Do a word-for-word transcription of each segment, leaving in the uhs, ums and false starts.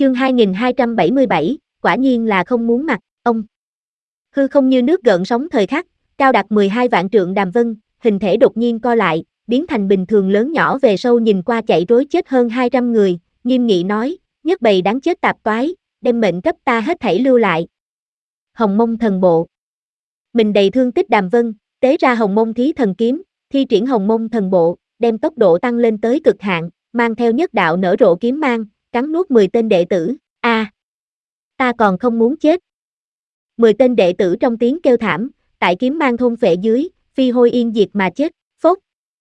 Chương hai nghìn hai trăm bảy mươi bảy, quả nhiên là không muốn mặt, ông. Hư không như nước gợn sóng thời khắc, cao đạt mười hai vạn trượng Đàm Vân, hình thể đột nhiên co lại, biến thành bình thường lớn nhỏ về sâu nhìn qua chạy rối chết hơn hai trăm người, nghiêm nghị nói, nhất bầy đáng chết tạp toái, đem mệnh cấp ta hết thảy lưu lại. Hồng Mông Thần Bộ. Mình đầy thương tích Đàm Vân, tế ra Hồng Mông Thí Thần Kiếm, thi triển Hồng Mông Thần Bộ, đem tốc độ tăng lên tới cực hạn, mang theo nhất đạo nở rộ kiếm mang, cắn nuốt mười tên đệ tử. A, à, ta còn không muốn chết. mười tên đệ tử trong tiếng kêu thảm, tại kiếm mang thôn phệ dưới, phi hôi yên diệt mà chết. Phốt.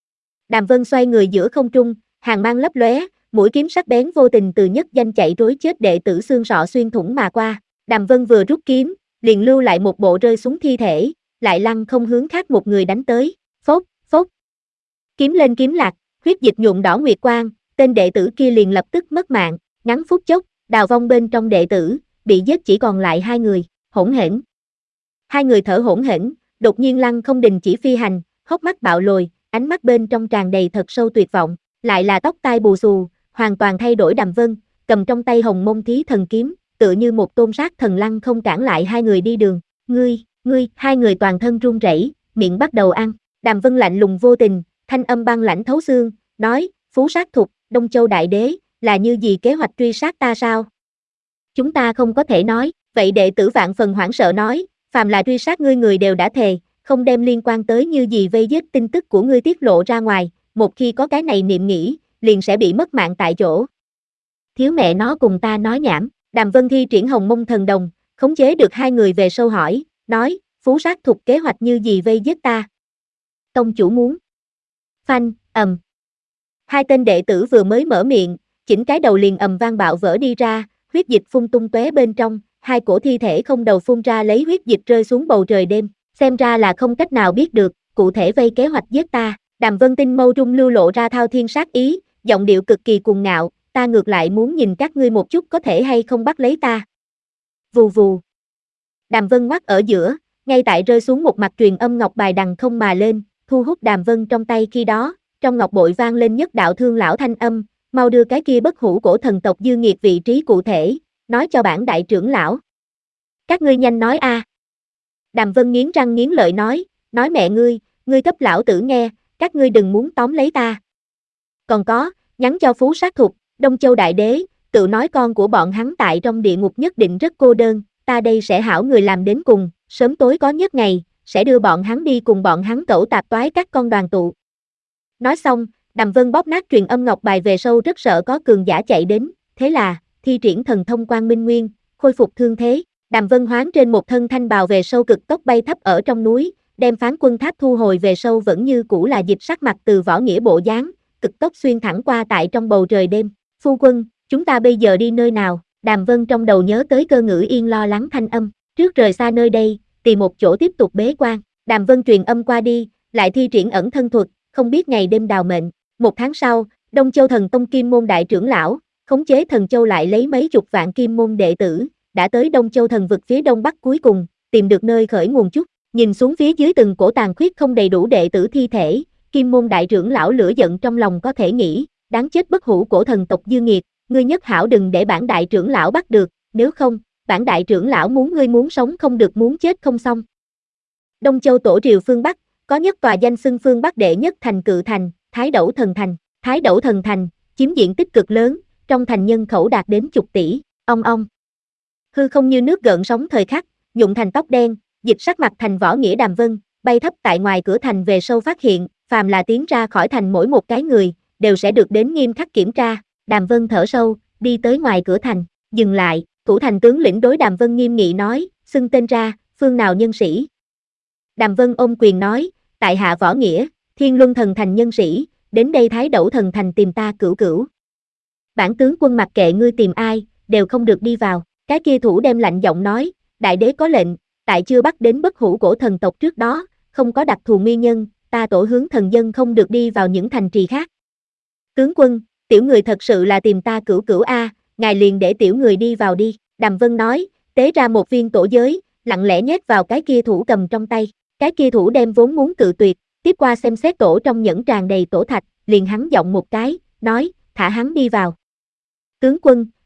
Đàm Vân xoay người giữa không trung, hàng mang lấp lóe, mũi kiếm sắc bén vô tình từ nhất danh chạy rối chết đệ tử xương sọ xuyên thủng mà qua. Đàm Vân vừa rút kiếm, liền lưu lại một bộ rơi xuống thi thể, lại lăng không hướng khác một người đánh tới. Phốt, phốt. Kiếm lên kiếm lạc, huyết dịch nhuộm đỏ nguyệt quang, tên đệ tử kia liền lập tức mất mạng, ngắn phút chốc, đào vong bên trong đệ tử, bị giết chỉ còn lại hai người, hỗn hển. Hai người thở hỗn hển, đột nhiên lăng không đình chỉ phi hành, hốc mắt bạo lồi, ánh mắt bên trong tràn đầy thật sâu tuyệt vọng, lại là tóc tai bù xù, hoàn toàn thay đổi Đàm Vân, cầm trong tay Hồng Mông Thí Thần Kiếm, tựa như một tôn sát thần lăng không cản lại hai người đi đường. Ngươi, ngươi, hai người toàn thân run rẩy, miệng bắt đầu ăn. Đàm Vân lạnh lùng vô tình, thanh âm băng lãnh thấu xương, nói, Phú Sát Thục, Đông Châu Đại Đế, là như gì kế hoạch truy sát ta sao? Chúng ta không có thể nói, vậy đệ tử vạn phần hoảng sợ nói, phàm là truy sát ngươi người đều đã thề, không đem liên quan tới như gì vây giết tin tức của ngươi tiết lộ ra ngoài, một khi có cái này niệm nghĩ, liền sẽ bị mất mạng tại chỗ. Thiếu mẹ nó cùng ta nói nhảm, Đàm Vân thi triển Hồng Mông Thần Đồng, khống chế được hai người về sâu hỏi, nói, Phú Sát Thục kế hoạch như gì vây giết ta? Tông chủ muốn. Phanh, ầm. Hai tên đệ tử vừa mới mở miệng, chỉnh cái đầu liền ầm vang bạo vỡ đi ra, huyết dịch phun tung tóe bên trong, hai cổ thi thể không đầu phun ra lấy huyết dịch rơi xuống bầu trời đêm, xem ra là không cách nào biết được, cụ thể vây kế hoạch giết ta. Đàm Vân tinh mâu trung lưu lộ ra thao thiên sát ý, giọng điệu cực kỳ cuồng ngạo, ta ngược lại muốn nhìn các ngươi một chút có thể hay không bắt lấy ta. Vù vù. Đàm Vân ngoắt ở giữa, ngay tại rơi xuống một mặt truyền âm ngọc bài đằng không mà lên, thu hút Đàm Vân trong tay khi đó, trong ngọc bội vang lên nhất đạo thương lão thanh âm, mau đưa cái kia bất hủ cổ thần tộc dư nghiệt vị trí cụ thể, nói cho bản đại trưởng lão. Các ngươi nhanh nói a. À. Đàm Vân nghiến răng nghiến lợi nói, nói mẹ ngươi, ngươi cấp lão tử nghe, các ngươi đừng muốn tóm lấy ta. Còn có, nhắn cho Phú Sát Thục, Đông Châu Đại Đế, tự nói con của bọn hắn tại trong địa ngục nhất định rất cô đơn, ta đây sẽ hảo người làm đến cùng, sớm tối có nhất ngày, sẽ đưa bọn hắn đi cùng bọn hắn cẩu tạp toái các con đoàn tụ. Nói xong, Đàm Vân bóp nát truyền âm ngọc bài về sâu rất sợ có cường giả chạy đến, thế là, thi triển thần thông Quang Minh Nguyên, khôi phục thương thế, Đàm Vân hoán trên một thân thanh bào về sâu cực tốc bay thấp ở trong núi, đem Phán Quân Tháp thu hồi về sâu vẫn như cũ là dịch sắc mặt từ võ nghĩa bộ dáng, cực tốc xuyên thẳng qua tại trong bầu trời đêm. Phu quân, chúng ta bây giờ đi nơi nào? Đàm Vân trong đầu nhớ tới Cơ Ngữ Yên lo lắng thanh âm, trước rời xa nơi đây, tìm một chỗ tiếp tục bế quan. Đàm Vân truyền âm qua đi, lại thi triển ẩn thân thuật, không biết ngày đêm đào mệnh. Một tháng sau, Đông Châu Thần Tông Kim Môn đại trưởng lão, khống chế Thần Châu lại lấy mấy chục vạn Kim Môn đệ tử, đã tới Đông Châu Thần vực phía đông bắc cuối cùng, tìm được nơi khởi nguồn chút. Nhìn xuống phía dưới từng cổ tàn khuyết không đầy đủ đệ tử thi thể, Kim Môn đại trưởng lão lửa giận trong lòng có thể nghĩ, đáng chết bất hủ cổ thần tộc dư nghiệt, ngươi nhất hảo đừng để bản đại trưởng lão bắt được, nếu không, bản đại trưởng lão muốn ngươi muốn sống không được muốn chết không xong. Đông Châu tổ triều phương Bắc, có nhất tòa danh xưng phương Bắc đệ nhất thành cự thành, Thái Đẩu Thần Thành. Thái Đẩu Thần Thành, chiếm diện tích cực lớn, trong thành nhân khẩu đạt đến chục tỷ, ong ong. Hư không như nước gợn sóng thời khắc, nhuộm thành tóc đen, dịch sắc mặt thành võ nghĩa Đàm Vân, bay thấp tại ngoài cửa thành về sâu phát hiện, phàm là tiến ra khỏi thành mỗi một cái người, đều sẽ được đến nghiêm khắc kiểm tra. Đàm Vân thở sâu, đi tới ngoài cửa thành, dừng lại, thủ thành tướng lĩnh đối Đàm Vân nghiêm nghị nói, xưng tên ra, phương nào nhân sĩ. Đàm Vân ôm quyền nói, tại hạ võ nghĩa, Thiên Luân Thần Thành nhân sĩ, đến đây Thái Đẩu Thần Thành tìm ta cửu cửu. Bản tướng quân mặc kệ ngươi tìm ai, đều không được đi vào. Cái kia thủ đem lạnh giọng nói, đại đế có lệnh, tại chưa bắt đến bất hủ cổ thần tộc trước đó, không có đặc thù nguyên nhân, ta tổ hướng thần dân không được đi vào những thành trì khác. Tướng quân, tiểu người thật sự là tìm ta cửu cửu a, ngài liền để tiểu người đi vào đi. Đàm Vân nói, tế ra một viên tổ giới, lặng lẽ nhét vào cái kia thủ cầm trong tay. Cái kia thủ đem vốn muốn cự tuyệt, tiếp qua xem xét tổ trong nhẫn tràn đầy tổ thạch, liền hắn giọng một cái, nói, thả hắn đi vào. Tướng quân,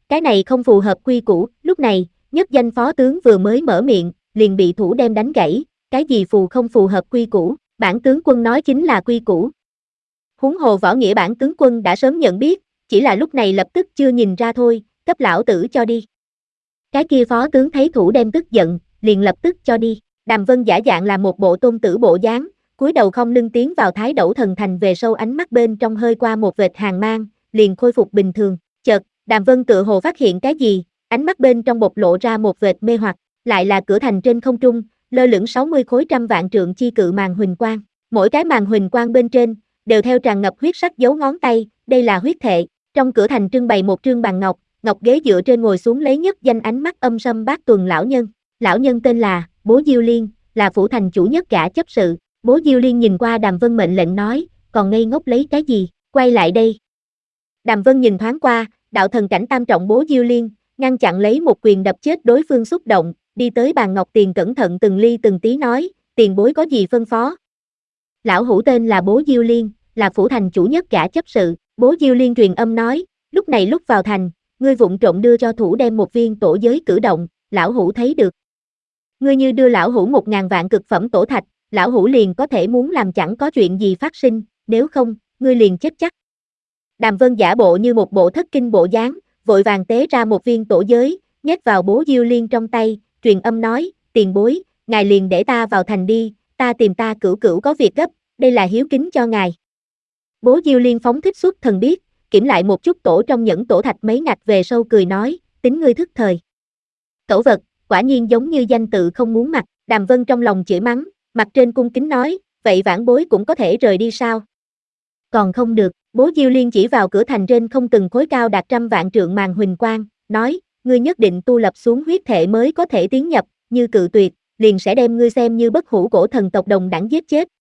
Cái này không phù hợp quy củ, lúc này, nhất danh phó tướng vừa mới mở miệng, liền bị thủ đem đánh gãy, cái gì phù không phù hợp quy củ, bản tướng quân nói chính là quy củ. Huống hồ võ nghĩa bản tướng quân đã sớm nhận biết, chỉ là lúc này lập tức chưa nhìn ra thôi, cấp lão tử cho đi. Cái kia phó tướng thấy thủ đem tức giận, liền lập tức cho đi. Đàm Vân giả dạng là một bộ tôn tử bộ dáng, cúi đầu không lưng tiến vào thái đẩu thần thành về sâu ánh mắt bên trong hơi qua một vệt hàng mang, liền khôi phục bình thường. Chợt, Đàm Vân tựa hồ phát hiện cái gì, ánh mắt bên trong bộc lộ ra một vệt mê hoặc, lại là cửa thành trên không trung, lơ lửng sáu mươi khối trăm vạn trượng chi cự màn huỳnh quang. Mỗi cái màn huỳnh quang bên trên đều theo tràn ngập huyết sắc dấu ngón tay, đây là huyết thệ. Trong cửa thành trưng bày một trương bàn ngọc, ngọc ghế dựa trên ngồi xuống lấy nhất danh ánh mắt âm sâm bát tuần lão nhân. Lão nhân tên là Bố Diêu Liên, là phủ thành chủ nhất gã chấp sự. Bố Diêu Liên nhìn qua Đàm Vân mệnh lệnh nói, còn ngây ngốc lấy cái gì, quay lại đây. Đàm Vân nhìn thoáng qua, đạo thần cảnh tam trọng Bố Diêu Liên, ngăn chặn lấy một quyền đập chết đối phương xúc động, đi tới bàn ngọc tiền cẩn thận từng ly từng tí nói, tiền bối có gì phân phó. Lão hữu tên là Bố Diêu Liên, là phủ thành chủ nhất gã chấp sự. Bố Diêu Liên truyền âm nói, lúc này lúc vào thành, ngươi vụng trộm đưa cho thủ đem một viên tổ giới cử động, lão hữu thấy được. Ngươi như đưa lão hữu một ngàn vạn cực phẩm tổ thạch, lão hữu liền có thể muốn làm chẳng có chuyện gì phát sinh, nếu không, ngươi liền chết chắc. Đàm Vân giả bộ như một bộ thất kinh bộ dáng, vội vàng tế ra một viên tổ giới, nhét vào Bố Diêu Liên trong tay, truyền âm nói, tiền bối, ngài liền để ta vào thành đi, ta tìm ta cửu cửu có việc gấp, đây là hiếu kính cho ngài. Bố Diêu Liên phóng thích xuất thần biết, kiểm lại một chút tổ trong những tổ thạch mấy ngạch về sâu cười nói, tính ngươi thức thời. Cẩu vật, quả nhiên giống như danh tự không muốn mặt. Đàm Vân trong lòng chửi mắng, mặt trên cung kính nói, vậy vãn bối cũng có thể rời đi sao? Còn không được. Bố Diêu Liên chỉ vào cửa thành trên không từng khối cao đạt trăm vạn trượng màn huỳnh quang, nói, ngươi nhất định tu lập xuống huyết thể mới có thể tiến nhập, như cự tuyệt, liền sẽ đem ngươi xem như bất hủ cổ thần tộc đồng đẳng giết chết,